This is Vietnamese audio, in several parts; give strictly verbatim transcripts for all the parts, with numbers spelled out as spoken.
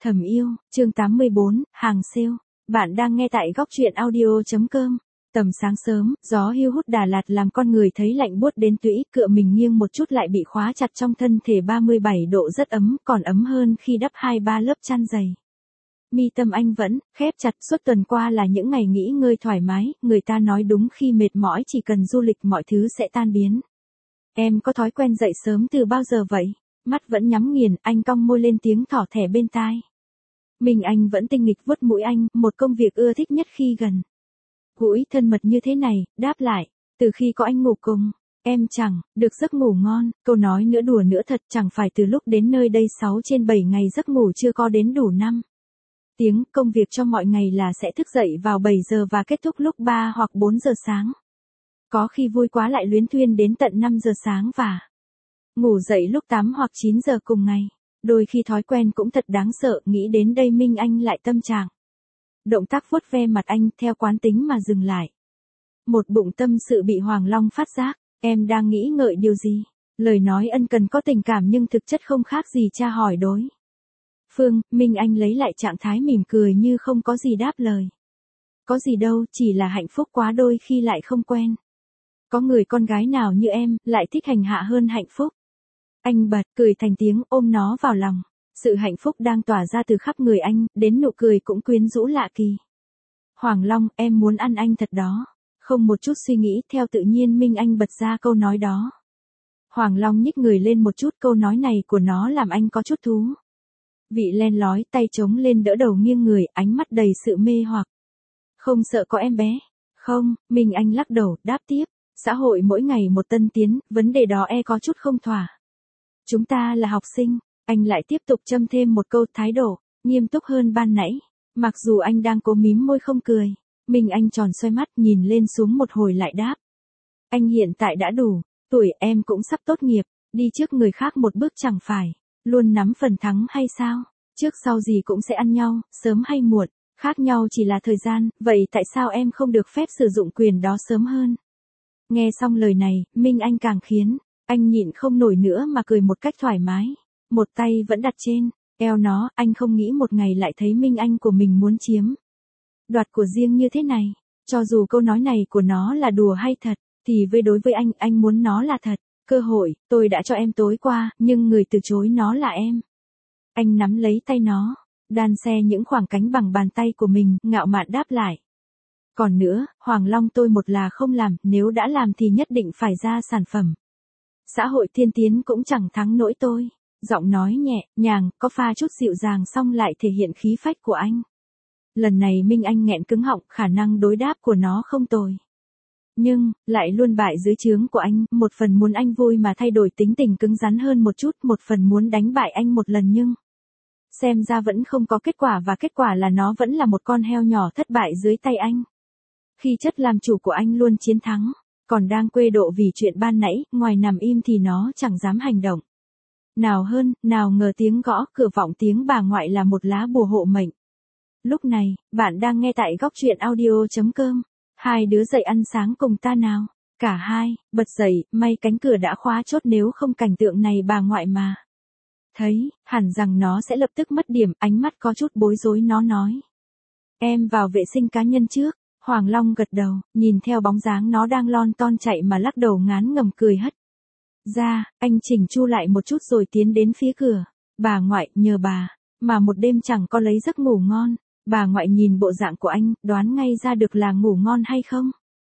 Thầm yêu, chương tám mươi bốn, hàng sale. Bạn đang nghe tại góc truyện audio chấm com. Tầm sáng sớm, gió hiu hút Đà Lạt làm con người thấy lạnh buốt đến tũy, cựa mình nghiêng một chút lại bị khóa chặt trong thân thể ba mươi bảy độ rất ấm, còn ấm hơn khi đắp hai ba lớp chăn dày. Mi tâm anh vẫn khép chặt, suốt tuần qua là những ngày nghỉ ngơi thoải mái, người ta nói đúng khi mệt mỏi chỉ cần du lịch mọi thứ sẽ tan biến. Em có thói quen dậy sớm từ bao giờ vậy? Mắt vẫn nhắm nghiền, anh cong môi lên tiếng thỏ thẻ bên tai. Mình anh vẫn tinh nghịch vuốt mũi anh, một công việc ưa thích nhất khi gần gũi thân mật như thế này, đáp lại, từ khi có anh ngủ cùng, em chẳng được giấc ngủ ngon, câu nói nữa đùa nữa thật, chẳng phải từ lúc đến nơi đây sáu trên bảy ngày giấc ngủ chưa có đến đủ năm tiếng, công việc cho mọi ngày là sẽ thức dậy vào bảy giờ và kết thúc lúc ba hoặc bốn giờ sáng. Có khi vui quá lại luyến thuyên đến tận năm giờ sáng và ngủ dậy lúc tám hoặc chín giờ cùng ngày. Đôi khi thói quen cũng thật đáng sợ, nghĩ đến đây Minh Anh lại tâm trạng. Động tác vuốt ve mặt anh theo quán tính mà dừng lại. Một bụng tâm sự bị Hoàng Long phát giác, em đang nghĩ ngợi điều gì? Lời nói ân cần có tình cảm nhưng thực chất không khác gì cha hỏi đối phương. Minh Anh lấy lại trạng thái mỉm cười như không có gì đáp lời. Có gì đâu, chỉ là hạnh phúc quá đôi khi lại không quen. Có người con gái nào như em, lại thích hành hạ hơn hạnh phúc. Anh bật cười thành tiếng, ôm nó vào lòng. Sự hạnh phúc đang tỏa ra từ khắp người anh, đến nụ cười cũng quyến rũ lạ kỳ. Hoàng Long, em muốn ăn anh thật đó. Không một chút suy nghĩ, theo tự nhiên Minh Anh bật ra câu nói đó. Hoàng Long nhích người lên một chút, câu nói này của nó làm anh có chút thú vị len lói, tay chống lên đỡ đầu nghiêng người, ánh mắt đầy sự mê hoặc. Không sợ có em bé? Không, Minh Anh lắc đầu, đáp tiếp. Xã hội mỗi ngày một tân tiến, vấn đề đó e có chút không thỏa. Chúng ta là học sinh, anh lại tiếp tục châm thêm một câu, thái độ nghiêm túc hơn ban nãy. Mặc dù anh đang cố mím môi không cười, Minh Anh tròn xoay mắt nhìn lên xuống một hồi lại đáp. Anh hiện tại đã đủ tuổi, em cũng sắp tốt nghiệp, đi trước người khác một bước chẳng phải luôn nắm phần thắng hay sao? Trước sau gì cũng sẽ ăn nhau, sớm hay muộn, khác nhau chỉ là thời gian, vậy tại sao em không được phép sử dụng quyền đó sớm hơn? Nghe xong lời này, Minh Anh càng khiến anh nhịn không nổi nữa mà cười một cách thoải mái. Một tay vẫn đặt trên eo nó, anh không nghĩ một ngày lại thấy Minh Anh của mình muốn chiếm đoạt của riêng như thế này. Cho dù câu nói này của nó là đùa hay thật, thì với đối với anh, anh muốn nó là thật. Cơ hội, tôi đã cho em tối qua, nhưng người từ chối nó là em. Anh nắm lấy tay nó, đan xe những khoảng cánh bằng bàn tay của mình, ngạo mạn đáp lại. Còn nữa, Hoàng Long, tôi một là không làm, nếu đã làm thì nhất định phải ra sản phẩm. Xã hội tiên tiến cũng chẳng thắng nổi tôi. Giọng nói nhẹ, nhàng, có pha chút dịu dàng xong lại thể hiện khí phách của anh. Lần này Minh Anh nghẹn cứng họng, khả năng đối đáp của nó không tồi. Nhưng, lại luôn bại dưới trướng của anh, một phần muốn anh vui mà thay đổi tính tình cứng rắn hơn một chút, một phần muốn đánh bại anh một lần nhưng xem ra vẫn không có kết quả và kết quả là nó vẫn là một con heo nhỏ thất bại dưới tay anh. Khi chất làm chủ của anh luôn chiến thắng, còn đang quê độ vì chuyện ban nãy, ngoài nằm im thì nó chẳng dám hành động. Nào hơn, nào ngờ tiếng gõ cửa vọng tiếng bà ngoại là một lá bùa hộ mệnh. Lúc này, bạn đang nghe tại góc truyện audio chấm com. Hai đứa dậy ăn sáng cùng ta nào. Cả hai, bật dậy, may cánh cửa đã khóa chốt nếu không cảnh tượng này bà ngoại mà thấy, hẳn rằng nó sẽ lập tức mất điểm, ánh mắt có chút bối rối nó nói. Em vào vệ sinh cá nhân trước. Hoàng Long gật đầu, nhìn theo bóng dáng nó đang lon ton chạy mà lắc đầu ngán ngẩm cười hất ra, anh chỉnh chu lại một chút rồi tiến đến phía cửa. Bà ngoại, nhờ bà mà một đêm chẳng có lấy giấc ngủ ngon. Bà ngoại nhìn bộ dạng của anh, đoán ngay ra được là ngủ ngon hay không.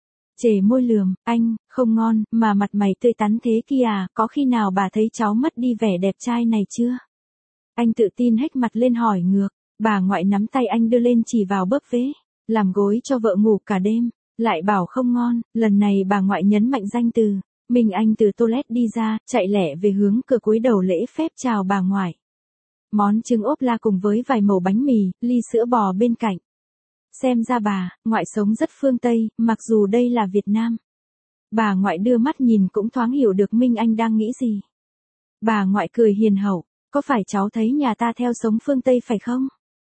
Chề môi lườm, anh, không ngon, mà mặt mày tươi tắn thế kia à, có khi nào bà thấy cháu mất đi vẻ đẹp trai này chưa? Anh tự tin hếch mặt lên hỏi ngược. Bà ngoại nắm tay anh đưa lên chỉ vào bớp vế, làm gối cho vợ ngủ cả đêm, lại bảo không ngon. Lần này bà ngoại nhấn mạnh danh từ. Minh Anh từ toilet đi ra, chạy lẹ về hướng cửa cúi đầu lễ phép chào bà ngoại. Món trứng ốp la cùng với vài mẩu bánh mì, ly sữa bò bên cạnh. Xem ra bà ngoại sống rất phương Tây, mặc dù đây là Việt Nam. Bà ngoại đưa mắt nhìn cũng thoáng hiểu được Minh Anh đang nghĩ gì. Bà ngoại cười hiền hậu, có phải cháu thấy nhà ta theo sống phương Tây phải không?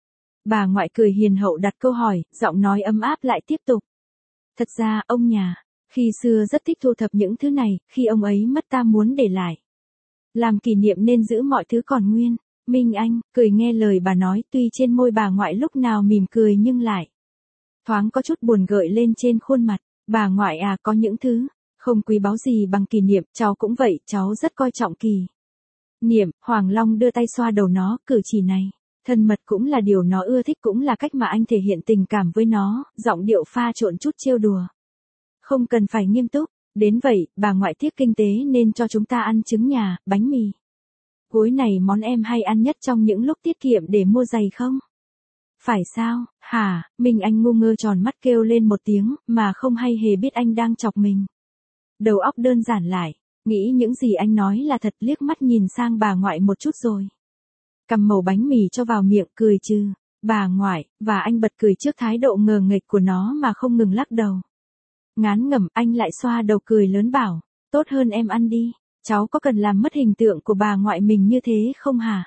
Bà ngoại cười hiền hậu đặt câu hỏi, giọng nói ấm áp lại tiếp tục. Thật ra, ông nhà, khi xưa rất thích thu thập những thứ này, khi ông ấy mất ta muốn để lại làm kỷ niệm nên giữ mọi thứ còn nguyên. Minh Anh, cười nghe lời bà nói, tuy trên môi bà ngoại lúc nào mỉm cười nhưng lại thoáng có chút buồn gợi lên trên khuôn mặt. Bà ngoại à, có những thứ không quý báu gì bằng kỷ niệm, cháu cũng vậy, cháu rất coi trọng kỷ niệm. Hoàng Long đưa tay xoa đầu nó, cử chỉ này thân mật cũng là điều nó ưa thích, cũng là cách mà anh thể hiện tình cảm với nó, giọng điệu pha trộn chút trêu đùa. Không cần phải nghiêm túc, đến vậy, bà ngoại tiếc kinh tế nên cho chúng ta ăn trứng nhà, bánh mì. Cuối này món em hay ăn nhất trong những lúc tiết kiệm để mua giày không? Phải sao, hả? Minh Anh ngu ngơ tròn mắt kêu lên một tiếng, mà không hay hề biết anh đang chọc mình. Đầu óc đơn giản lại, nghĩ những gì anh nói là thật, liếc mắt nhìn sang bà ngoại một chút rồi cầm mẩu bánh mì cho vào miệng, cười trừ. Bà ngoại, và anh bật cười trước thái độ ngờ nghệch của nó mà không ngừng lắc đầu. Ngán ngẩm, anh lại xoa đầu cười lớn bảo, tốt hơn em ăn đi, cháu có cần làm mất hình tượng của bà ngoại mình như thế không hả?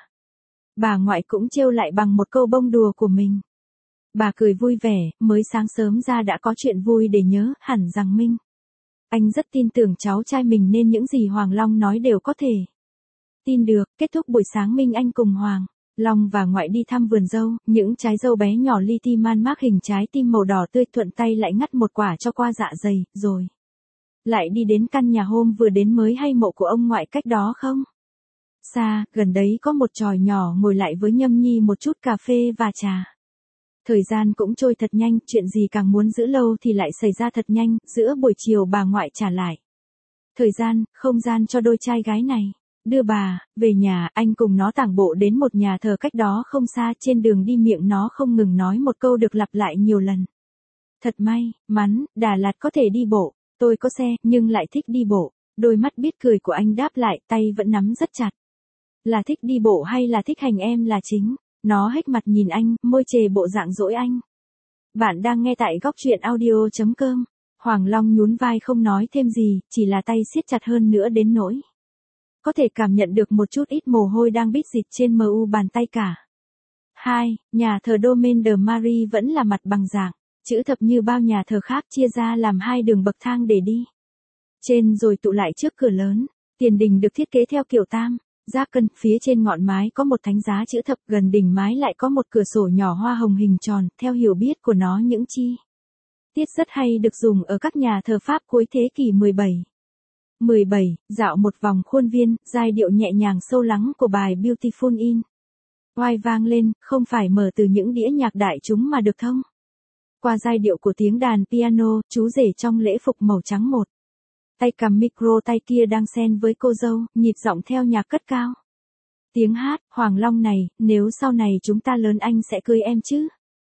Bà ngoại cũng trêu lại bằng một câu bông đùa của mình. Bà cười vui vẻ, mới sáng sớm ra đã có chuyện vui để nhớ, hẳn rằng Minh Anh rất tin tưởng cháu trai mình nên những gì Hoàng Long nói đều có thể tin được. Kết thúc buổi sáng, Minh Anh cùng Hoàng Long và ngoại đi thăm vườn dâu, những trái dâu bé nhỏ li ti man mác hình trái tim màu đỏ tươi, thuận tay lại ngắt một quả cho qua dạ dày, rồi lại đi đến căn nhà hôm vừa đến mới hay mộ của ông ngoại cách đó không xa, gần đấy có một chòi nhỏ, ngồi lại với Nhâm Nhi một chút cà phê và trà. Thời gian cũng trôi thật nhanh, chuyện gì càng muốn giữ lâu thì lại xảy ra thật nhanh. Giữa buổi chiều bà ngoại trả lại thời gian, không gian cho đôi trai gái này. Đưa bà về nhà, anh cùng nó tản bộ đến một nhà thờ cách đó không xa. Trên đường đi miệng nó không ngừng nói một câu được lặp lại nhiều lần. Thật may mắn, Đà Lạt có thể đi bộ. Tôi có xe, nhưng lại thích đi bộ. Đôi mắt biết cười của anh đáp lại, tay vẫn nắm rất chặt. Là thích đi bộ hay là thích hành em là chính. Nó hếch mặt nhìn anh, môi chề bộ dạng dỗi anh. Bạn đang nghe tại góc truyện audio chấm com. Hoàng Long nhún vai không nói thêm gì, chỉ là tay siết chặt hơn nữa đến nỗi có thể cảm nhận được một chút ít mồ hôi đang bít dịch trên mu bàn tay cả. Hai, nhà thờ Domaine de Marie vẫn là mặt bằng dạng chữ thập như bao nhà thờ khác, chia ra làm hai đường bậc thang để đi trên rồi tụ lại trước cửa lớn. Tiền đình được thiết kế theo kiểu tam giác cân, phía trên ngọn mái có một thánh giá chữ thập, gần đỉnh mái lại có một cửa sổ nhỏ hoa hồng hình tròn. Theo hiểu biết của nó, những chi tiết rất hay được dùng ở các nhà thờ Pháp cuối thế kỷ mười bảy. mười bảy, dạo một vòng khuôn viên, giai điệu nhẹ nhàng sâu lắng của bài Beautiful in White vang lên, không phải mở từ những đĩa nhạc đại chúng mà được thông qua giai điệu của tiếng đàn piano. Chú rể trong lễ phục màu trắng, một tay cầm micro, tay kia đang xen với cô dâu, nhịp giọng theo nhạc cất cao tiếng hát. Hoàng Long này, nếu sau này chúng ta lớn anh sẽ cưới em chứ?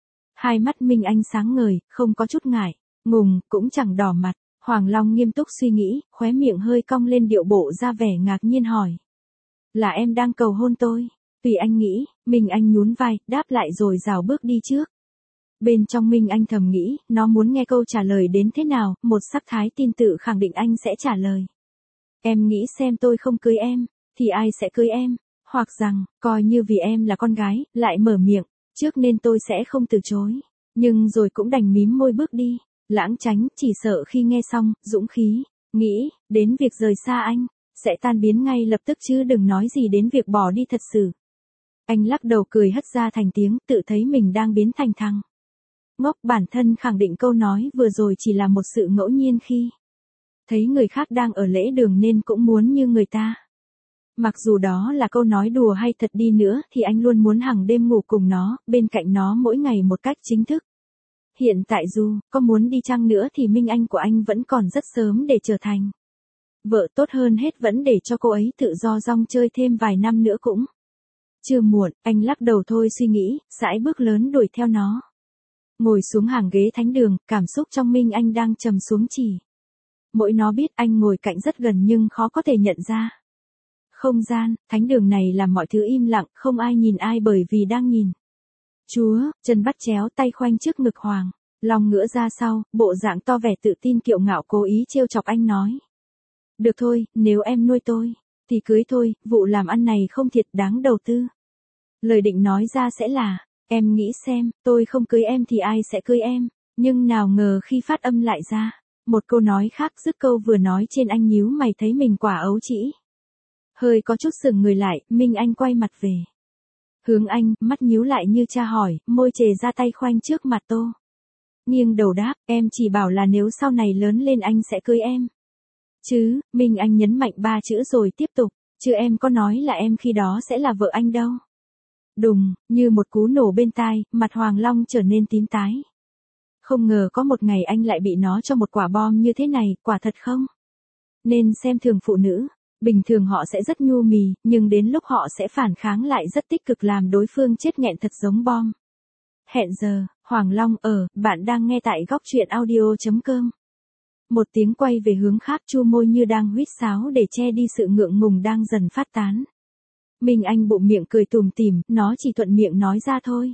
Hai mắt Minh Anh sáng ngời, không có chút ngại ngùng, cũng chẳng đỏ mặt. Hoàng Long nghiêm túc suy nghĩ, khóe miệng hơi cong lên điệu bộ ra vẻ ngạc nhiên hỏi. Là em đang cầu hôn tôi? Tùy anh nghĩ. Minh Anh nhún vai, đáp lại rồi rảo bước đi trước. Bên trong Minh Anh thầm nghĩ, nó muốn nghe câu trả lời đến thế nào. Một sắc thái tin tự khẳng định anh sẽ trả lời. Em nghĩ xem, tôi không cưới em, thì ai sẽ cưới em? Hoặc rằng, coi như vì em là con gái, lại mở miệng trước nên tôi sẽ không từ chối. Nhưng rồi cũng đành mím môi bước đi. Lãng tránh, chỉ sợ khi nghe xong, dũng khí nghĩ đến việc rời xa anh sẽ tan biến ngay lập tức, chứ đừng nói gì đến việc bỏ đi thật sự. Anh lắc đầu cười hất ra thành tiếng, tự thấy mình đang biến thành thằng ngốc. Bản thân khẳng định câu nói vừa rồi chỉ là một sự ngẫu nhiên khi thấy người khác đang ở lễ đường nên cũng muốn như người ta. Mặc dù đó là câu nói đùa hay thật đi nữa thì anh luôn muốn hàng đêm ngủ cùng nó, bên cạnh nó mỗi ngày một cách chính thức. Hiện tại dù có muốn đi chăng nữa thì Minh Anh của anh vẫn còn rất sớm để trở thành vợ. Tốt hơn hết vẫn để cho cô ấy tự do rong chơi thêm vài năm nữa cũng chưa muộn. Anh lắc đầu thôi suy nghĩ, sải bước lớn đuổi theo nó. Ngồi xuống hàng ghế thánh đường, cảm xúc trong Minh Anh đang trầm xuống chỉ mỗi nó biết. Anh ngồi cạnh rất gần nhưng khó có thể nhận ra không gian thánh đường này làm mọi thứ im lặng, không ai nhìn ai bởi vì đang nhìn Chúa. Chân bắt chéo, tay khoanh trước ngực, Hoàng Long ngửa ra sau, bộ dạng to vẻ tự tin kiệu ngạo, cố ý trêu chọc anh nói. Được thôi, nếu em nuôi tôi thì cưới thôi, vụ làm ăn này không thiệt đáng đầu tư. Lời định nói ra sẽ là, em nghĩ xem, tôi không cưới em thì ai sẽ cưới em. Nhưng nào ngờ khi phát âm lại ra một câu nói khác, dứt câu vừa nói trên, anh nhíu mày thấy mình quả ấu trĩ hơi có chút sừng người lại. Minh Anh quay mặt về Hướng Anh, mắt nhíu lại như tra hỏi, môi chề ra tay khoanh trước mặt Tô. Nghiêng đầu đáp, em chỉ bảo là nếu sau này lớn lên anh sẽ cưới em. Chứ, Minh Anh nhấn mạnh ba chữ rồi tiếp tục, chứ em có nói là em khi đó sẽ là vợ anh đâu. Đùng, như một cú nổ bên tai, mặt Hoàng Long trở nên tím tái. Không ngờ có một ngày anh lại bị nó cho một quả bom như thế này, quả thật không? Nên xem thường phụ nữ, bình thường họ sẽ rất nhu mì, nhưng đến lúc họ sẽ phản kháng lại rất tích cực làm đối phương chết nghẹn thật giống bom. Hẹn giờ, Hoàng Long ở, bạn đang nghe tại góc truyện audio.com. Một tiếng quay về hướng khác chu môi như đang huýt sáo để che đi sự ngượng ngùng đang dần phát tán. Minh Anh bụng miệng cười tùm tìm, nó chỉ thuận miệng nói ra thôi.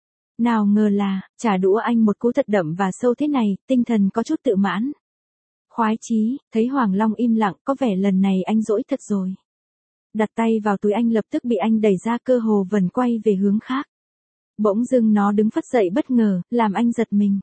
Nào ngờ là, trả đũa anh một cú thật đậm và sâu thế này, tinh thần có chút tự mãn. Khoái chí, thấy Hoàng Long im lặng, có vẻ lần này anh dỗi thật rồi. Đặt tay vào túi anh lập tức bị anh đẩy ra, cơ hồ vần quay về hướng khác. Bỗng dưng nó đứng phất dậy bất ngờ, làm anh giật mình.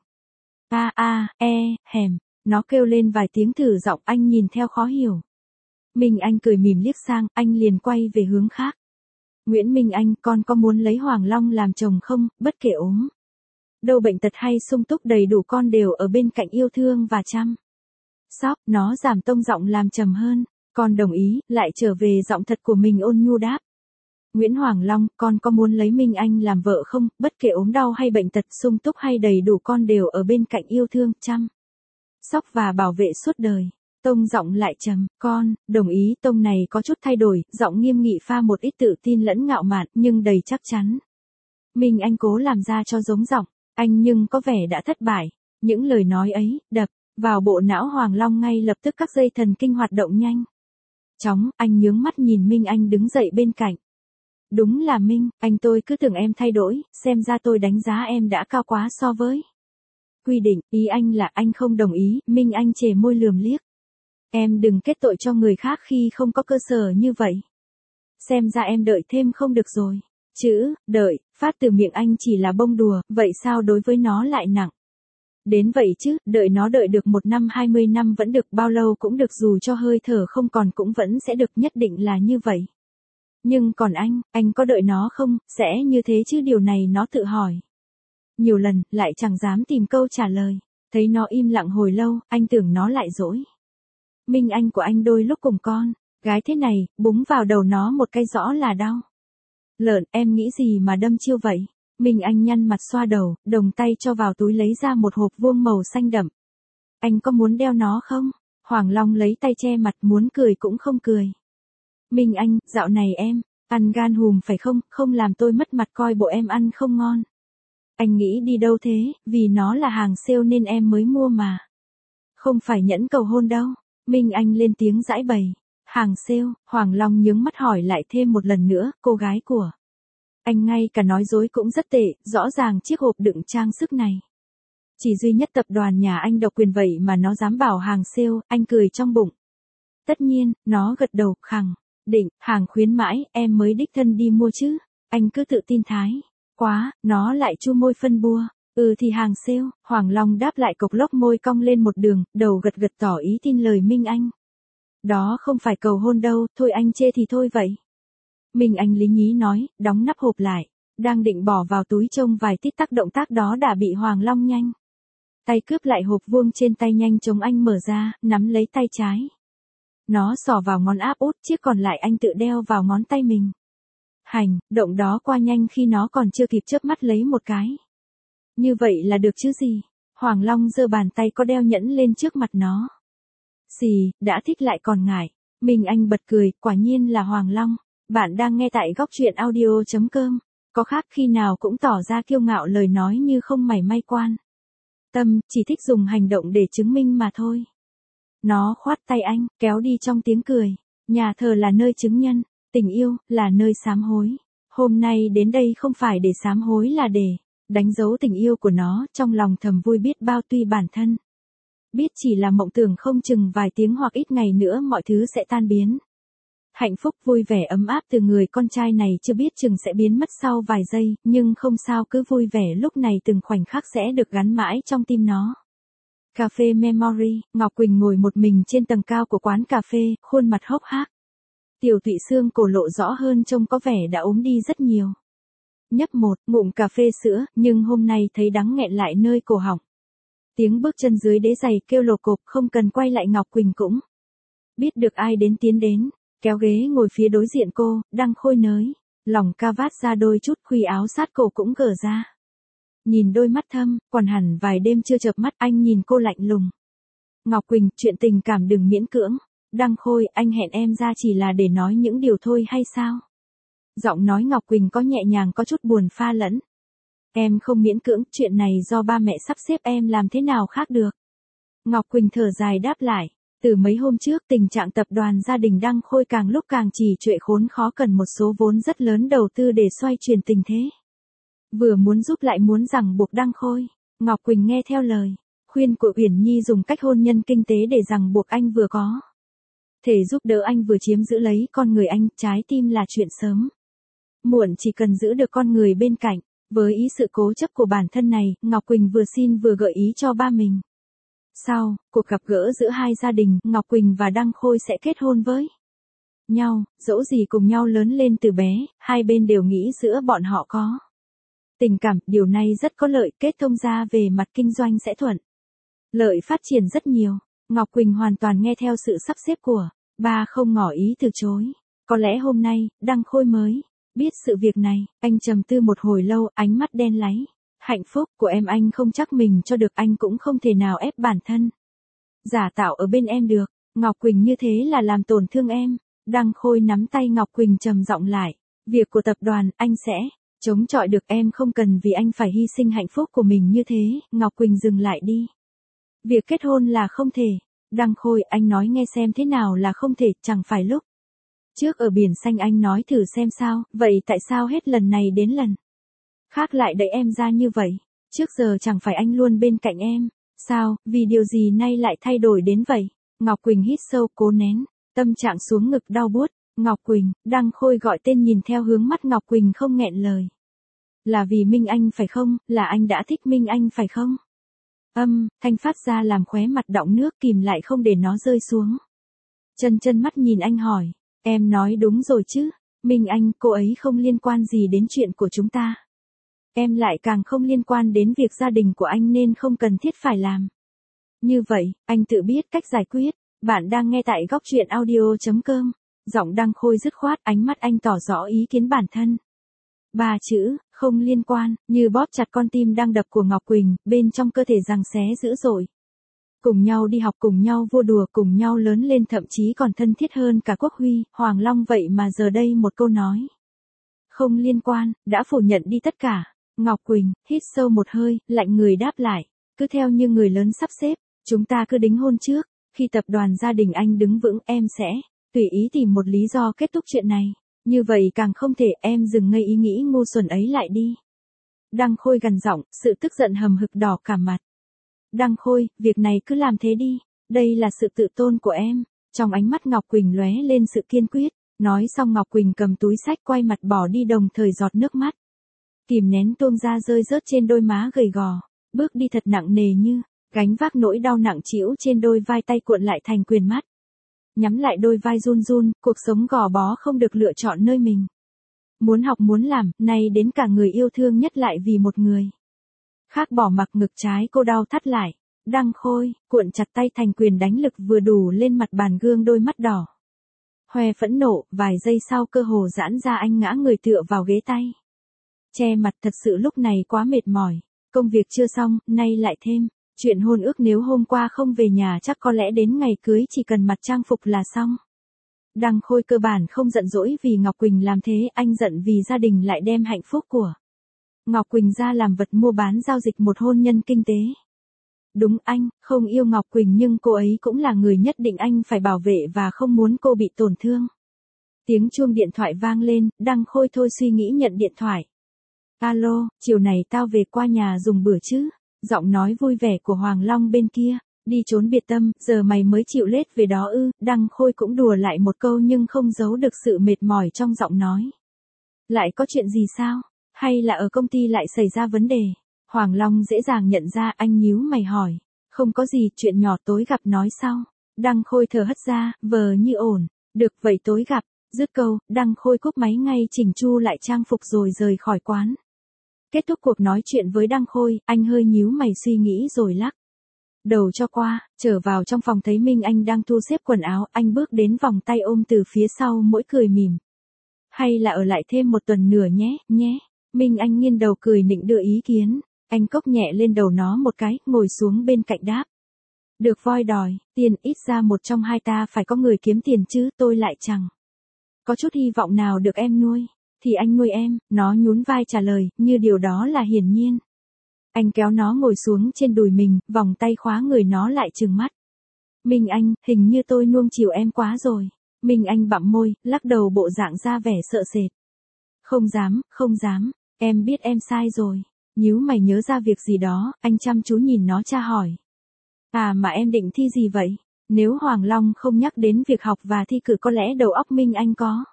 A a, e, hèm, nó kêu lên vài tiếng thử giọng, anh nhìn theo khó hiểu. Minh Anh cười mỉm liếc sang, anh liền quay về hướng khác. Nguyễn Minh Anh, con có muốn lấy Hoàng Long làm chồng không, bất kể ốm đâu bệnh tật hay sung túc đầy đủ con đều ở bên cạnh yêu thương và chăm sóc. Nó giảm tông giọng làm trầm hơn. Con đồng ý, lại trở về giọng thật của mình ôn nhu đáp. Nguyễn Hoàng Long, con có muốn lấy Minh Anh làm vợ không, bất kể ốm đau hay bệnh tật, sung túc hay đầy đủ con đều ở bên cạnh yêu thương, chăm sóc và bảo vệ suốt đời. Tông giọng lại trầm, con, đồng ý. Tông này có chút thay đổi, giọng nghiêm nghị pha một ít tự tin lẫn ngạo mạn, nhưng đầy chắc chắn. Minh Anh cố làm ra cho giống giọng, anh nhưng có vẻ đã thất bại. Những lời nói ấy, đập vào bộ não Hoàng Long ngay lập tức các dây thần kinh hoạt động nhanh chóng, anh nhướng mắt nhìn Minh Anh đứng dậy bên cạnh. Đúng là Minh, anh tôi cứ tưởng em thay đổi, xem ra tôi đánh giá em đã cao quá so với quy định, ý anh là anh không đồng ý. Minh Anh chề môi lườm liếc. Em đừng kết tội cho người khác khi không có cơ sở như vậy. Xem ra em đợi thêm không được rồi. Chữ, đợi, phát từ miệng anh chỉ là bông đùa, vậy sao đối với nó lại nặng đến vậy chứ, đợi nó đợi được một năm hai mươi năm vẫn được, bao lâu cũng được, dù cho hơi thở không còn cũng vẫn sẽ được, nhất định là như vậy. Nhưng còn anh, anh có đợi nó không, sẽ như thế chứ, điều này nó tự hỏi nhiều lần, lại chẳng dám tìm câu trả lời. Thấy nó im lặng hồi lâu, anh tưởng nó lại dỗi. Minh Anh của anh đôi lúc cùng con gái thế này, búng vào đầu nó một cái rõ là đau. Lợn, em nghĩ gì mà đâm chiêu vậy? Minh Anh nhăn mặt xoa đầu, đồng tay cho vào túi lấy ra một hộp vuông màu xanh đậm. Anh có muốn đeo nó không? Hoàng Long lấy tay che mặt, muốn cười cũng không cười. Minh Anh, dạo này em ăn gan hùm phải không, không làm tôi mất mặt coi bộ em ăn không ngon. Anh nghĩ đi đâu thế, vì nó là hàng sale nên em mới mua mà. Không phải nhẫn cầu hôn đâu. Minh Anh lên tiếng giãi bày. Hàng sale, Hoàng Long nhướng mắt hỏi lại thêm một lần nữa, cô gái của anh ngay cả nói dối cũng rất tệ, rõ ràng chiếc hộp đựng trang sức này chỉ duy nhất tập đoàn nhà anh độc quyền, vậy mà nó dám bảo hàng sale. Anh cười trong bụng. Tất nhiên, nó gật đầu, khẳng định, hàng khuyến mãi, em mới đích thân đi mua chứ. Anh cứ tự tin thái quá, nó lại chu môi phân bua. Ừ thì hàng sale, Hoàng Long đáp lại, cộc lốc môi cong lên một đường, đầu gật gật tỏ ý tin lời Minh Anh. Đó không phải cầu hôn đâu, thôi anh chê thì thôi vậy. Minh Anh lý nhí nói, đóng nắp hộp lại, đang định bỏ vào túi trông vài tít tắc, động tác đó đã bị Hoàng Long nhanh tay cướp lại hộp vuông trên tay, nhanh chóng anh mở ra, nắm lấy tay trái. Nó xỏ vào ngón áp út, chiếc còn lại anh tự đeo vào ngón tay mình. Hành, động đó qua nhanh khi nó còn chưa kịp chớp mắt lấy một cái. Như vậy là được chứ gì? Hoàng Long giơ bàn tay có đeo nhẫn lên trước mặt nó. Xì, đã thích lại còn ngại. Minh Anh bật cười, quả nhiên là Hoàng Long. Bạn đang nghe tại góc truyện audio.com. Có khác khi nào cũng tỏ ra kiêu ngạo, lời nói như không mảy may quan tâm, chỉ thích dùng hành động để chứng minh mà thôi. Nó khoát tay anh, kéo đi trong tiếng cười. Nhà thờ là nơi chứng nhân, tình yêu là nơi sám hối. Hôm nay đến đây không phải để sám hối, là để đánh dấu tình yêu của nó, trong lòng thầm vui biết bao, tuy bản thân biết chỉ là mộng tưởng, không chừng vài tiếng hoặc ít ngày nữa mọi thứ sẽ tan biến. Hạnh phúc vui vẻ ấm áp từ người con trai này chưa biết chừng sẽ biến mất sau vài giây, nhưng không sao, cứ vui vẻ lúc này, từng khoảnh khắc sẽ được gắn mãi trong tim nó. Cà phê Memory, Ngọc Quỳnh ngồi một mình trên tầng cao của quán cà phê, khuôn mặt hốc hác. Tiểu Tụy xương cổ lộ rõ hơn, trông có vẻ đã ốm đi rất nhiều. nhấp một ngụm cà phê sữa, nhưng hôm nay thấy đắng nghẹn lại nơi cổ họng. Tiếng bước chân dưới đế giày kêu lồ cộp, không cần quay lại Ngọc Quỳnh cũng biết được ai đến tiến đến, kéo ghế ngồi phía đối diện cô, Đăng Khôi nới lòng ca vát ra đôi chút, khuy áo sát cổ cũng gỡ ra. Nhìn đôi mắt thâm, còn hẳn vài đêm chưa chợp mắt, anh nhìn cô lạnh lùng. Ngọc Quỳnh, chuyện tình cảm đừng miễn cưỡng. Đăng Khôi, anh hẹn em ra chỉ là để nói những điều thôi hay sao? Giọng nói Ngọc Quỳnh có nhẹ nhàng có chút buồn pha lẫn. Em không miễn cưỡng, chuyện này do ba mẹ sắp xếp, em làm thế nào khác được. Ngọc Quỳnh thở dài đáp lại. Từ mấy hôm trước, tình trạng tập đoàn gia đình Đăng Khôi càng lúc càng trì trệ, khốn khó, cần một số vốn rất lớn đầu tư để xoay chuyển tình thế. Vừa muốn giúp lại muốn rằng buộc Đăng Khôi. Ngọc Quỳnh nghe theo lời khuyên của Uyển Nhi, dùng cách hôn nhân kinh tế để rằng buộc anh vừa có thể giúp đỡ anh vừa chiếm giữ lấy con người anh, trái tim là chuyện sớm muộn, chỉ cần giữ được con người bên cạnh. Với ý sự cố chấp của bản thân này, Ngọc Quỳnh vừa xin vừa gợi ý cho ba mình. Sau cuộc gặp gỡ giữa hai gia đình, Ngọc Quỳnh và Đăng Khôi sẽ kết hôn với nhau, dẫu gì cùng nhau lớn lên từ bé, hai bên đều nghĩ giữa bọn họ có tình cảm, điều này rất có lợi, kết thông ra về mặt kinh doanh sẽ thuận lợi, phát triển rất nhiều. Ngọc Quỳnh hoàn toàn nghe theo sự sắp xếp của ba, không ngỏ ý từ chối. Có lẽ hôm nay, Đăng Khôi mới biết sự việc này. Anh trầm tư một hồi lâu, ánh mắt đen láy. Hạnh phúc của em anh không chắc mình cho được, anh cũng không thể nào ép bản thân giả tạo ở bên em được. Ngọc Quỳnh, như thế là làm tổn thương em. Đăng Khôi nắm tay Ngọc Quỳnh trầm giọng lại. Việc của tập đoàn, anh sẽ chống chọi được, em không cần vì anh phải hy sinh hạnh phúc của mình như thế. Ngọc Quỳnh, dừng lại đi. Việc kết hôn là không thể. Đăng Khôi, anh nói nghe xem thế nào là không thể, chẳng phải lúc trước ở biển xanh anh nói thử xem sao, vậy tại sao hết lần này đến lần khác lại đẩy em ra như vậy? Trước giờ chẳng phải anh luôn bên cạnh em, sao, vì điều gì nay lại thay đổi đến vậy? Ngọc Quỳnh hít sâu, cố nén tâm trạng xuống ngực đau buốt. Ngọc Quỳnh, Đăng Khôi gọi tên, nhìn theo hướng mắt Ngọc Quỳnh không nghẹn lời. Là vì Minh Anh phải không, là anh đã thích Minh Anh phải không? Âm, thanh phát ra làm khóe mặt đọng nước, kìm lại không để nó rơi xuống. Chân chân mắt nhìn anh hỏi, em nói đúng rồi chứ, Minh Anh, cô ấy không liên quan gì đến chuyện của chúng ta. Em lại càng không liên quan đến việc gia đình của anh nên không cần thiết phải làm như vậy, anh tự biết cách giải quyết. Bạn đang nghe tại góc truyện audio chấm com. Giọng Đăng Khôi dứt khoát, ánh mắt anh tỏ rõ ý kiến bản thân. Ba chữ, không liên quan, như bóp chặt con tim đang đập của Ngọc Quỳnh, bên trong cơ thể giằng xé dữ dội. Cùng nhau đi học, cùng nhau vui đùa, cùng nhau lớn lên, thậm chí còn thân thiết hơn cả Quốc Huy, Hoàng Long, vậy mà giờ đây một câu nói không liên quan, đã phủ nhận đi tất cả. Ngọc Quỳnh, hít sâu một hơi, lạnh người đáp lại, cứ theo như người lớn sắp xếp, chúng ta cứ đính hôn trước, khi tập đoàn gia đình anh đứng vững, em sẽ tùy ý tìm một lý do kết thúc chuyện này. Như vậy càng không thể, em dừng ngây ý nghĩ ngu xuẩn ấy lại đi. Đăng Khôi gằn giọng, sự tức giận hầm hực đỏ cả mặt. Đăng Khôi, việc này cứ làm thế đi, đây là sự tự tôn của em. Trong ánh mắt Ngọc Quỳnh lóe lên sự kiên quyết. Nói xong Ngọc Quỳnh cầm túi xách quay mặt bỏ đi, đồng thời giọt nước mắt kìm nén tuôn ra rơi rớt trên đôi má gầy gò. Bước đi thật nặng nề, như gánh vác nỗi đau nặng trĩu trên đôi vai, tay cuộn lại thành quyền mắt. Nhắm lại đôi vai run run, cuộc sống gò bó không được lựa chọn nơi mình muốn học muốn làm, nay đến cả người yêu thương nhất lại vì một người khác bỏ mặc, ngực trái cô đau thắt lại. Đăng Khôi, cuộn chặt tay thành quyền đánh lực vừa đủ lên mặt bàn gương, đôi mắt đỏ hoe phẫn nộ, vài giây sau cơ hồ giãn ra, anh ngã người tựa vào ghế, tay che mặt. Thật sự lúc này quá mệt mỏi, công việc chưa xong, nay lại thêm chuyện hôn ước, nếu hôm qua không về nhà chắc có lẽ đến ngày cưới chỉ cần mặc trang phục là xong. Đăng Khôi cơ bản không giận dỗi vì Ngọc Quỳnh làm thế, anh giận vì gia đình lại đem hạnh phúc của Ngọc Quỳnh ra làm vật mua bán, giao dịch một hôn nhân kinh tế. Đúng, anh không yêu Ngọc Quỳnh nhưng cô ấy cũng là người nhất định anh phải bảo vệ và không muốn cô bị tổn thương. Tiếng chuông điện thoại vang lên, Đăng Khôi thôi suy nghĩ nhận điện thoại. Alo, chiều này tao về qua nhà dùng bữa chứ? Giọng nói vui vẻ của Hoàng Long bên kia. Đi trốn biệt tâm, giờ mày mới chịu lết về đó ư? Đăng Khôi cũng đùa lại một câu nhưng không giấu được sự mệt mỏi trong giọng nói. Lại có chuyện gì sao? Hay là ở công ty lại xảy ra vấn đề? Hoàng Long dễ dàng nhận ra, anh nhíu mày hỏi. Không có gì, chuyện nhỏ tối gặp nói sau. Đăng Khôi thở hắt ra, vờ như ổn. Được vậy tối gặp. Dứt câu, Đăng Khôi cúp máy ngay chỉnh chu lại trang phục rồi rời khỏi quán. Kết thúc cuộc nói chuyện với Đăng Khôi, anh hơi nhíu mày suy nghĩ rồi lắc đầu cho qua, trở vào trong phòng thấy Minh Anh đang thu xếp quần áo, anh bước đến vòng tay ôm từ phía sau mỗi cười mỉm. Hay là ở lại thêm một tuần nữa nhé, nhé. Minh Anh nghiêng đầu cười nịnh đưa ý kiến, anh cốc nhẹ lên đầu nó một cái, ngồi xuống bên cạnh đáp. Được voi đòi, tiền ít ra một trong hai ta phải có người kiếm tiền chứ, tôi lại chẳng có chút hy vọng nào được em nuôi. Thì anh nuôi em, nó nhún vai trả lời, như điều đó là hiển nhiên. Anh kéo nó ngồi xuống trên đùi mình, vòng tay khóa người nó lại trừng mắt. Minh Anh, hình như tôi nuông chiều em quá rồi. Minh Anh bặm môi, lắc đầu bộ dạng ra vẻ sợ sệt. Không dám, không dám, em biết em sai rồi. Nhíu mày nhớ ra việc gì đó, anh chăm chú nhìn nó tra hỏi. À mà em định thi gì vậy? Nếu Hoàng Long không nhắc đến việc học và thi cử có lẽ đầu óc Minh Anh có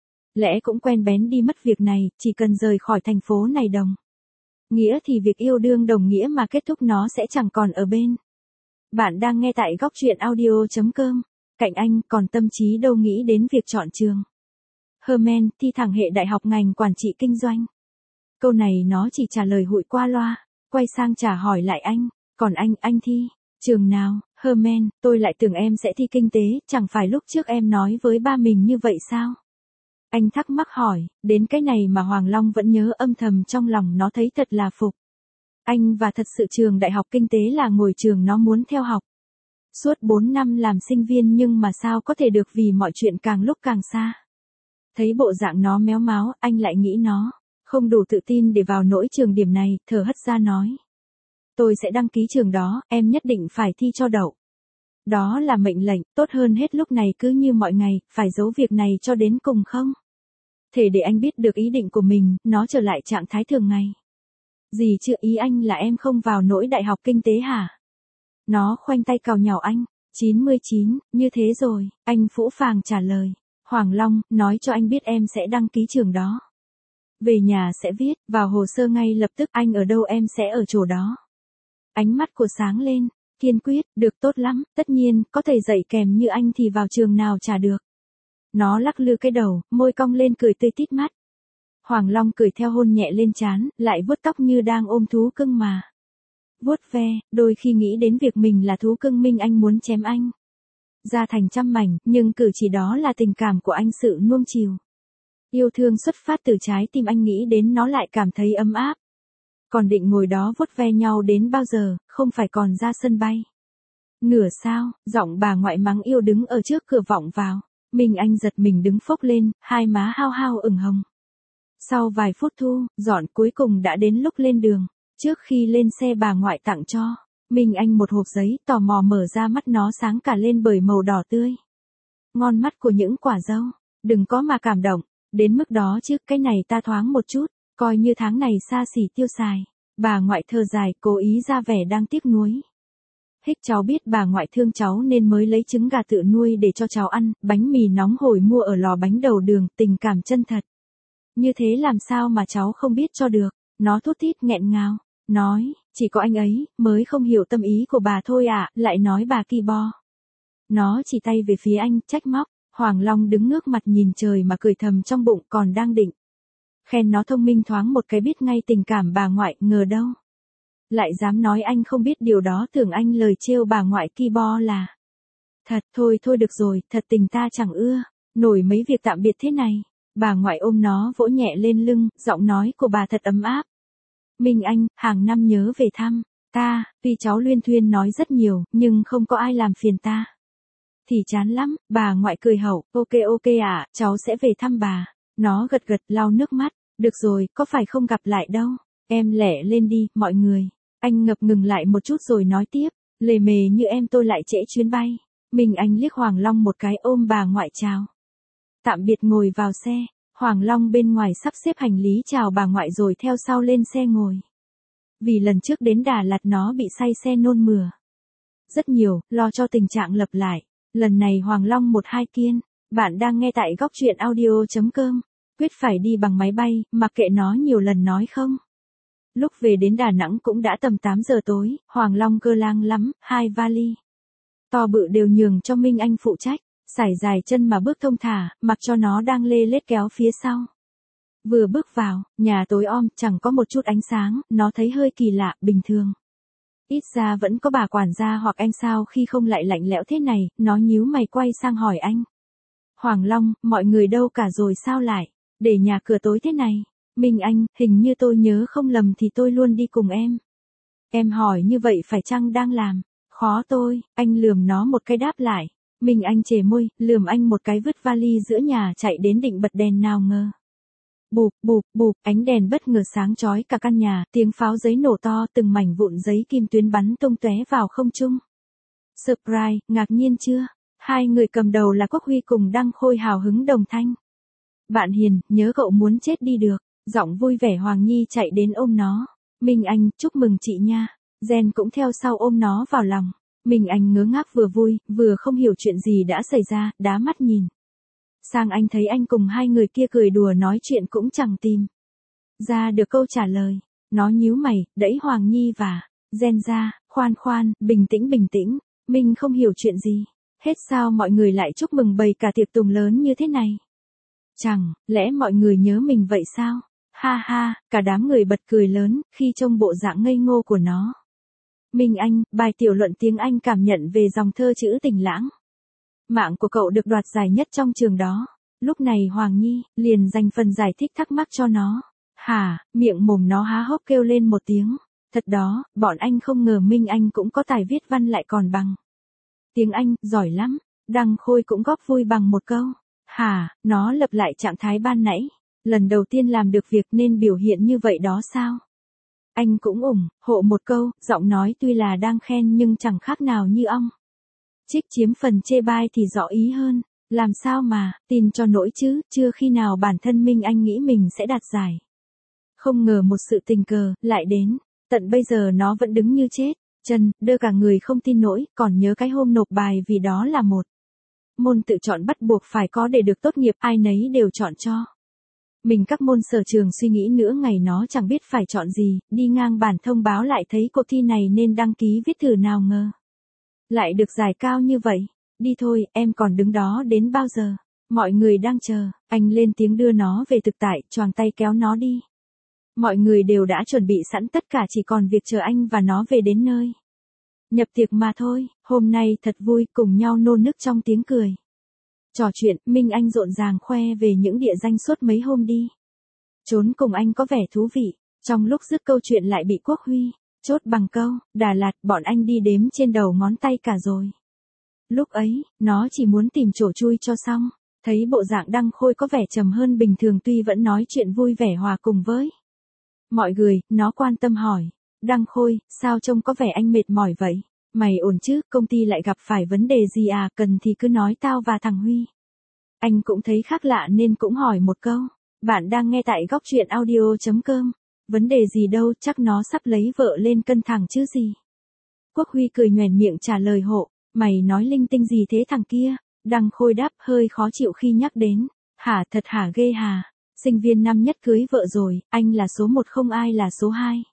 lẽ cũng quen bén đi mất việc này, chỉ cần rời khỏi thành phố này đồng nghĩa thì việc yêu đương đồng nghĩa mà kết thúc nó sẽ chẳng còn ở bên. Bạn đang nghe tại góc truyện audio chấm com. Cạnh anh còn tâm trí đâu nghĩ đến việc chọn trường. Herman thi thẳng hệ đại học ngành quản trị kinh doanh. Câu này nó chỉ trả lời hụi qua loa, quay sang trả hỏi lại anh, còn anh, anh thi trường nào? Herman, tôi lại tưởng em sẽ thi kinh tế, chẳng phải lúc trước em nói với ba mình như vậy sao? Anh thắc mắc hỏi, đến cái này mà Hoàng Long vẫn nhớ, âm thầm trong lòng nó thấy thật là phục. Anh và thật sự trường đại học kinh tế là ngôi trường nó muốn theo học. Suốt bốn năm làm sinh viên nhưng mà sao có thể được vì mọi chuyện càng lúc càng xa. Thấy bộ dạng nó méo máo, anh lại nghĩ nó không đủ tự tin để vào nỗi trường điểm này, thở hắt ra nói. Tôi sẽ đăng ký trường đó, em nhất định phải thi cho đậu. Đó là mệnh lệnh, tốt hơn hết lúc này cứ như mọi ngày, phải giấu việc này cho đến cùng không? Thể để anh biết được ý định của mình, nó trở lại trạng thái thường ngày. Gì chứ, ý anh là em không vào nỗi đại học kinh tế hả? Nó khoanh tay cào nhào anh. chín mươi chín, như thế rồi, anh phũ phàng trả lời. Hoàng Long, nói cho anh biết em sẽ đăng ký trường đó. Về nhà sẽ viết, vào hồ sơ ngay lập tức, anh ở đâu em sẽ ở chỗ đó. Ánh mắt của sáng lên, kiên quyết, được tốt lắm, tất nhiên, có thầy dạy kèm như anh thì vào trường nào chả được. Nó lắc lư cái đầu, môi cong lên cười tươi tít mắt. Hoàng Long cười theo hôn nhẹ lên trán, lại vuốt tóc như đang ôm thú cưng mà. Vuốt ve, đôi khi nghĩ đến việc mình là thú cưng Minh Anh muốn chém anh ra thành trăm mảnh, nhưng cử chỉ đó là tình cảm của anh, sự nuông chiều. Yêu thương xuất phát từ trái tim anh, nghĩ đến nó lại cảm thấy ấm áp. Còn định ngồi đó vuốt ve nhau đến bao giờ, không phải còn ra sân bay. Nửa sao, giọng bà ngoại mắng yêu đứng ở trước cửa vọng vào. Minh Anh giật mình đứng phốc lên, hai má hao hao ửng hồng. Sau vài phút thu, dọn cuối cùng đã đến lúc lên đường. Trước khi lên xe bà ngoại tặng cho Minh Anh một hộp giấy, tò mò mở ra, mắt nó sáng cả lên bởi màu đỏ tươi ngon mắt của những quả dâu. Đừng có mà cảm động đến mức đó chứ, cái này ta thoáng một chút, coi như tháng này xa xỉ tiêu xài. Bà ngoại thở dài, cố ý ra vẻ đang tiếc nuối. Hích cháu biết bà ngoại thương cháu nên mới lấy trứng gà tự nuôi để cho cháu ăn, bánh mì nóng hổi mua ở lò bánh đầu đường, tình cảm chân thật. Như thế làm sao mà cháu không biết cho được. Nó thút thít nghẹn ngào, nói, chỉ có anh ấy mới không hiểu tâm ý của bà thôi ạ, à, lại nói bà ki bo. Nó chỉ tay về phía anh, trách móc. Hoàng Long đứng ngước mặt nhìn trời mà cười thầm trong bụng, còn đang định khen nó thông minh thoáng một cái biết ngay tình cảm bà ngoại, ngờ đâu lại dám nói anh không biết điều đó, tưởng anh lời trêu bà ngoại ki bo là thật. Thôi thôi được rồi, thật tình ta chẳng ưa nổi mấy việc tạm biệt thế này. Bà ngoại ôm nó vỗ nhẹ lên lưng, giọng nói của bà thật ấm áp. Minh Anh, hàng năm nhớ về thăm ta, tuy cháu luyên thuyên nói rất nhiều, nhưng không có ai làm phiền ta thì chán lắm. Bà ngoại cười hậu, ok ok ạ, à, cháu sẽ về thăm bà. Nó gật gật, lau nước mắt. Được rồi, có phải không gặp lại đâu. Em lẻ lên đi, mọi người. Anh ngập ngừng lại một chút rồi nói tiếp. Lề mề như em tôi lại trễ chuyến bay. Minh Anh liếc Hoàng Long một cái, ôm bà ngoại chào tạm biệt, ngồi vào xe. Hoàng Long bên ngoài sắp xếp hành lý chào bà ngoại rồi theo sau lên xe ngồi. Vì lần trước đến Đà Lạt nó bị say xe nôn mửa rất nhiều, lo cho tình trạng lặp lại. Lần này Hoàng Long một hai kiên. Bạn đang nghe tại góc truyện audio chấm com. Quyết phải đi bằng máy bay, mặc kệ nó nhiều lần nói không. Lúc về đến Đà Nẵng cũng đã tầm tám giờ tối, Hoàng Long cơ lang lắm, hai vali to bự đều nhường cho Minh Anh phụ trách. sải dài chân mà bước thông thả, mặc cho nó đang lê lết kéo phía sau. Vừa bước vào, nhà tối om, chẳng có một chút ánh sáng, nó thấy hơi kỳ lạ, bình thường. Ít ra vẫn có bà quản gia hoặc anh sao khi không lại lạnh lẽo thế này, nó nhíu mày quay sang hỏi anh. Hoàng Long, mọi người đâu cả rồi sao lại, để nhà cửa tối thế này? Minh Anh, hình như tôi nhớ không lầm thì tôi luôn đi cùng em. Em hỏi như vậy phải chăng đang làm? Khó tôi, anh lườm nó một cái đáp lại. Minh Anh chề môi, lườm anh một cái vứt vali giữa nhà chạy đến định bật đèn nào ngờ. Bụp, bụp, bụp, ánh đèn bất ngờ sáng chói cả căn nhà, tiếng pháo giấy nổ to, từng mảnh vụn giấy kim tuyến bắn tung tóe vào không trung. Surprise, ngạc nhiên chưa? Hai người cầm đầu là Quốc Huy cùng Đăng Khôi hào hứng đồng thanh. Bạn Hiền, nhớ cậu muốn chết đi được. Giọng vui vẻ Hoàng Nhi chạy đến ôm nó. Minh Anh, chúc mừng chị nha. Gen cũng theo sau ôm nó vào lòng. Minh Anh ngớ ngác vừa vui, vừa không hiểu chuyện gì đã xảy ra, đá mắt nhìn. Sang anh thấy anh cùng hai người kia cười đùa nói chuyện cũng chẳng tìm ra được câu trả lời. Nó nhíu mày, đẩy Hoàng Nhi và Gen ra, khoan khoan, bình tĩnh bình tĩnh. Mình không hiểu chuyện gì. Hết sao mọi người lại chúc mừng bày cả tiệc tùng lớn như thế này? Chẳng, lẽ mọi người nhớ mình vậy sao? Ha ha, cả đám người bật cười lớn, khi trông bộ dạng ngây ngô của nó. Minh Anh, bài tiểu luận tiếng Anh cảm nhận về dòng thơ trữ tình lãng. Mạng của cậu được đoạt giải nhất trong trường đó. Lúc này Hoàng Nhi, liền dành phần giải thích thắc mắc cho nó. Hả, miệng mồm nó há hốc kêu lên một tiếng. Thật đó, bọn anh không ngờ Minh Anh cũng có tài viết văn lại còn bằng tiếng Anh, giỏi lắm. Đăng Khôi cũng góp vui bằng một câu. Hả, nó lập lại trạng thái ban nãy. Lần đầu tiên làm được việc nên biểu hiện như vậy đó sao? Anh cũng ủng hộ một câu, giọng nói tuy là đang khen nhưng chẳng khác nào như ong. Trích chiếm phần chê bai thì rõ ý hơn. Làm sao mà, tin cho nỗi chứ, chưa khi nào bản thân Minh Anh nghĩ mình sẽ đạt giải. Không ngờ một sự tình cờ, lại đến. Tận bây giờ nó vẫn đứng như chết. Chân, đơ cả người không tin nổi, còn nhớ cái hôm nộp bài vì đó là một môn tự chọn bắt buộc phải có để được tốt nghiệp, ai nấy đều chọn cho mình các môn sở trường. Suy nghĩ nữa ngày nó chẳng biết phải chọn gì, đi ngang bản thông báo lại thấy cuộc thi này nên đăng ký viết thử, nào ngờ lại được giải cao như vậy. Đi thôi, em còn đứng đó đến bao giờ? Mọi người đang chờ. Anh lên tiếng đưa nó về thực tại, choàng tay kéo nó đi. Mọi người đều đã chuẩn bị sẵn tất cả, chỉ còn việc chờ anh và nó về đến nơi nhập tiệc mà thôi. Hôm nay thật vui, cùng nhau nôn nức trong tiếng cười trò chuyện. Minh Anh rộn ràng khoe về những địa danh suốt mấy hôm đi trốn cùng anh có vẻ thú vị. Trong lúc dứt câu chuyện lại bị Quốc Huy chốt bằng câu, Đà Lạt, bọn anh đi đếm trên đầu ngón tay cả rồi. Lúc ấy, nó chỉ muốn tìm chỗ chui cho xong. Thấy bộ dạng Đăng Khôi có vẻ trầm hơn bình thường tuy vẫn nói chuyện vui vẻ hòa cùng với mọi người, nó quan tâm hỏi. Đăng Khôi, sao trông có vẻ anh mệt mỏi vậy? Mày ổn chứ, công ty lại gặp phải vấn đề gì à, cần thì cứ nói tao và thằng Huy. Anh cũng thấy khác lạ nên cũng hỏi một câu. Bạn đang nghe tại góc truyện audio chấm com. Vấn đề gì đâu, chắc nó sắp lấy vợ lên cân thẳng chứ gì. Quốc Huy cười nhoẻn miệng trả lời hộ. Mày nói linh tinh gì thế thằng kia? Đăng Khôi đáp hơi khó chịu khi nhắc đến. Hả, thật hả, ghê hà. Sinh viên năm nhất cưới vợ rồi, anh là số một không ai là số hai.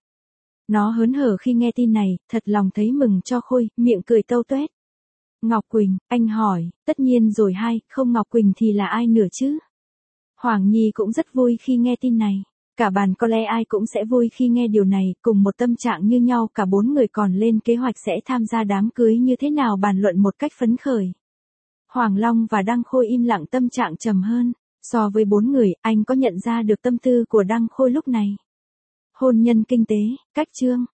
Nó hớn hở khi nghe tin này, thật lòng thấy mừng cho Khôi, miệng cười tâu tuét. Ngọc Quỳnh, anh hỏi, tất nhiên rồi hai, không Ngọc Quỳnh thì là ai nữa chứ? Hoàng Nhi cũng rất vui khi nghe tin này. Cả bàn có lẽ ai cũng sẽ vui khi nghe điều này, cùng một tâm trạng như nhau, cả bốn người còn lên kế hoạch sẽ tham gia đám cưới như thế nào bàn luận một cách phấn khởi. Hoàng Long và Đăng Khôi im lặng, tâm trạng trầm hơn. So với bốn người, anh có nhận ra được tâm tư của Đăng Khôi lúc này. Hôn nhân kinh tế, cách chương.